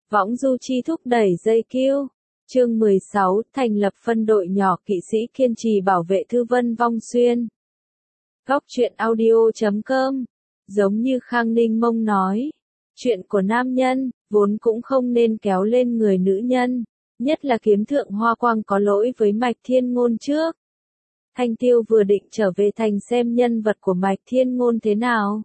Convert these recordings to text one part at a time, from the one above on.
Võng du chi thúc đẩy dây kiêu. Chương 16, thành lập phân đội nhỏ kỵ sĩ kiên trì bảo vệ Thư Vân Vong Xuyên. Góc truyện audio.com. Giống như Khang Ninh Mông nói, chuyện của nam nhân, vốn cũng không nên kéo lên người nữ nhân, nhất là kiếm thượng Hoa Quang có lỗi với Mạch Thiên Ngôn trước. Thanh Tiêu vừa định trở về thành xem nhân vật của Mạch Thiên Ngôn thế nào.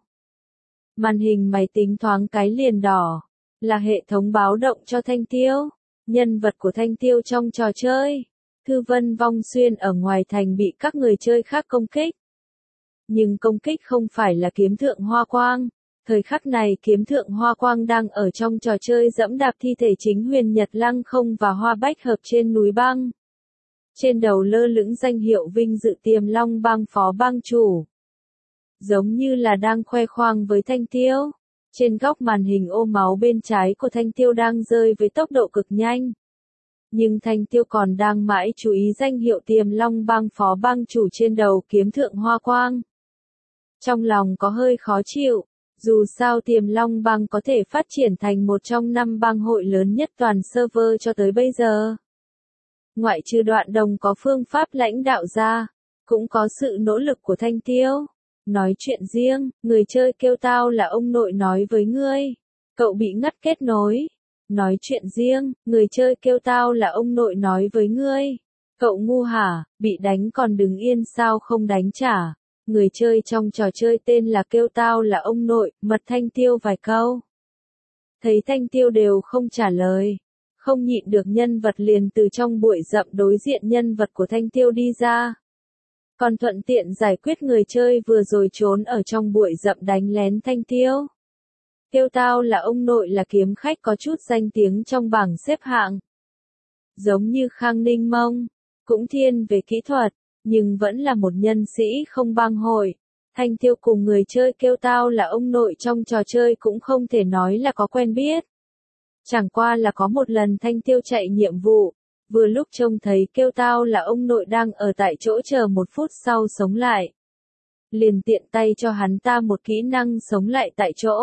Màn hình máy tính thoáng cái liền đỏ, là hệ thống báo động cho Thanh Tiêu. Nhân vật của Thanh Tiêu trong trò chơi, Thư Vân Vong Xuyên ở ngoài thành bị các người chơi khác công kích. Nhưng công kích không phải là kiếm thượng Hoa Quang. Thời khắc này kiếm thượng Hoa Quang đang ở trong trò chơi dẫm đạp thi thể chính Huyền Nhật Lăng Không và Hoa Bách Hợp trên núi băng. Trên đầu lơ lửng danh hiệu vinh dự Tiềm Long bang phó bang chủ. Giống như là đang khoe khoang với Thanh Tiêu. Trên góc màn hình ô máu bên trái của Thanh Tiêu đang rơi với tốc độ cực nhanh. Nhưng Thanh Tiêu còn đang mãi chú ý danh hiệu Tiềm Long bang phó bang chủ trên đầu kiếm thượng Hoa Quang. Trong lòng có hơi khó chịu, dù sao Tiềm Long bang có thể phát triển thành một trong 5 bang hội lớn nhất toàn server cho tới bây giờ. Ngoại trừ Đoạn Đồng có phương pháp lãnh đạo ra, cũng có sự nỗ lực của Thanh Tiêu. Nói chuyện riêng, người chơi kêu tao là ông nội nói với ngươi. Cậu bị ngắt kết nối. Nói chuyện riêng, người chơi kêu tao là ông nội nói với ngươi. Cậu ngu hả, bị đánh còn đứng yên sao không đánh trả. Người chơi trong trò chơi tên là kêu tao là ông nội, mật Thanh Tiêu vài câu. Thấy Thanh Tiêu đều không trả lời. Không nhịn được nhân vật liền từ trong bụi rậm đối diện nhân vật của Thanh Tiêu đi ra. Còn thuận tiện giải quyết người chơi vừa rồi trốn ở trong bụi rậm đánh lén Thanh Tiêu. Kêu tao là ông nội là kiếm khách có chút danh tiếng trong bảng xếp hạng. Giống như Khang Ninh Mông, cũng thiên về kỹ thuật, nhưng vẫn là một nhân sĩ không bang hội. Thanh Tiêu cùng người chơi kêu tao là ông nội trong trò chơi cũng không thể nói là có quen biết. Chẳng qua là có một lần Thanh Tiêu chạy nhiệm vụ, vừa lúc trông thấy kêu tao là ông nội đang ở tại chỗ chờ 1 phút sau sống lại. Liền tiện tay cho hắn ta một kỹ năng sống lại tại chỗ.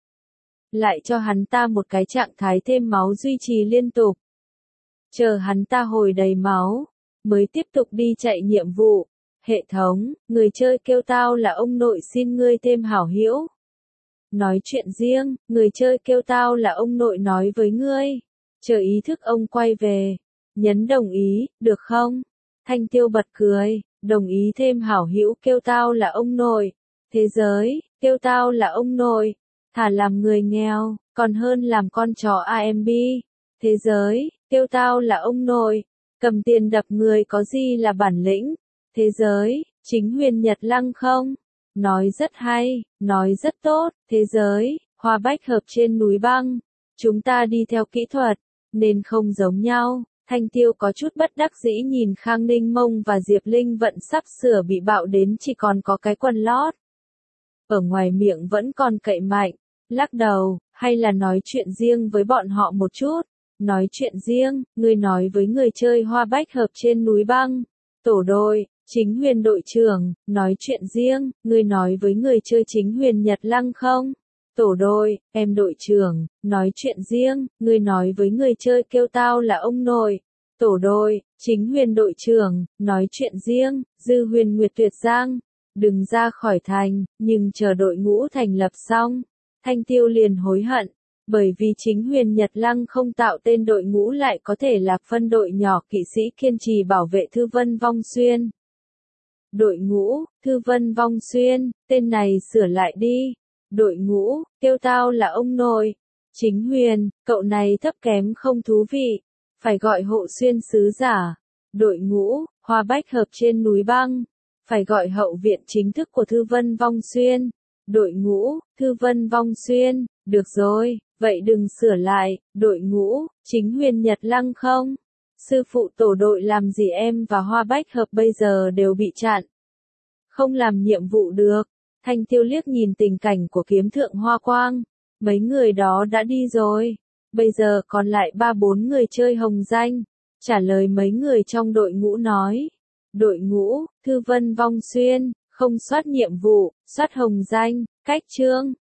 Lại cho hắn ta một cái trạng thái thêm máu duy trì liên tục. Chờ hắn ta hồi đầy máu, mới tiếp tục đi chạy nhiệm vụ. Hệ thống, người chơi kêu tao là ông nội xin ngươi thêm hảo hữu. Nói chuyện riêng, người chơi kêu tao là ông nội nói với ngươi. Chờ ý thức ông quay về. Nhấn đồng ý, được không? Thanh Tiêu bật cười, đồng ý thêm hảo hữu kêu tao là ông nội. Thế giới, kêu tao là ông nội. Thà làm người nghèo, còn hơn làm con chó AMB. Thế giới, kêu tao là ông nội. Cầm tiền đập người có gì là bản lĩnh. Thế giới, chính Huyền Nhật Lăng Không. Nói rất hay, nói rất tốt. Thế giới, Hoa Bách Hợp trên núi băng. Chúng ta đi theo kỹ thuật, nên không giống nhau. Thanh Tiêu có chút bất đắc dĩ nhìn Khang Ninh Mông và Diệp Linh Vận sắp sửa bị bạo đến chỉ còn có cái quần lót. Ở ngoài miệng vẫn còn cậy mạnh, lắc đầu, hay là nói chuyện riêng với bọn họ một chút. Nói chuyện riêng, người nói với người chơi Hoa Bách Hợp trên núi băng. Tổ đội, chính Huyền đội trưởng, nói chuyện riêng, người nói với người chơi chính Huyền Nhật Lăng Không. Tổ đội, em đội trưởng, nói chuyện riêng, người nói với người chơi kêu tao là ông nội. Tổ đội, chính Huyền đội trưởng, nói chuyện riêng, Dư Huyền Nguyệt Tuyệt Giang, đừng ra khỏi thành, nhưng chờ đội ngũ thành lập xong. Thanh Tiêu liền hối hận, bởi vì chính Huyền Nhật Lăng không tạo tên đội ngũ lại có thể là phân đội nhỏ kỵ sĩ kiên trì bảo vệ Thư Vân Vong Xuyên. Đội ngũ, Thư Vân Vong Xuyên, tên này sửa lại đi. Đội ngũ, kêu tao là ông nội. Chính Huyền, cậu này thấp kém không thú vị. Phải gọi Hộ Xuyên sứ giả. Đội ngũ, Hoa Bách Hợp trên núi băng. Phải gọi hậu viện chính thức của Thư Vân Vong Xuyên. Đội ngũ, Thư Vân Vong Xuyên, được rồi, vậy đừng sửa lại. Đội ngũ, chính Huyền Nhật Lăng Không. Sư phụ tổ đội làm gì em và Hoa Bách Hợp bây giờ đều bị chặn. Không làm nhiệm vụ được. Thanh Tiêu liếc nhìn tình cảnh của kiếm thượng Hoa Quang. Mấy người đó đã đi rồi. Bây giờ còn lại 3-4 người chơi hồng danh. Trả lời mấy người trong đội ngũ nói. Đội ngũ, Thư Vân Vong Xuyên, không soát nhiệm vụ, soát hồng danh, cách chương.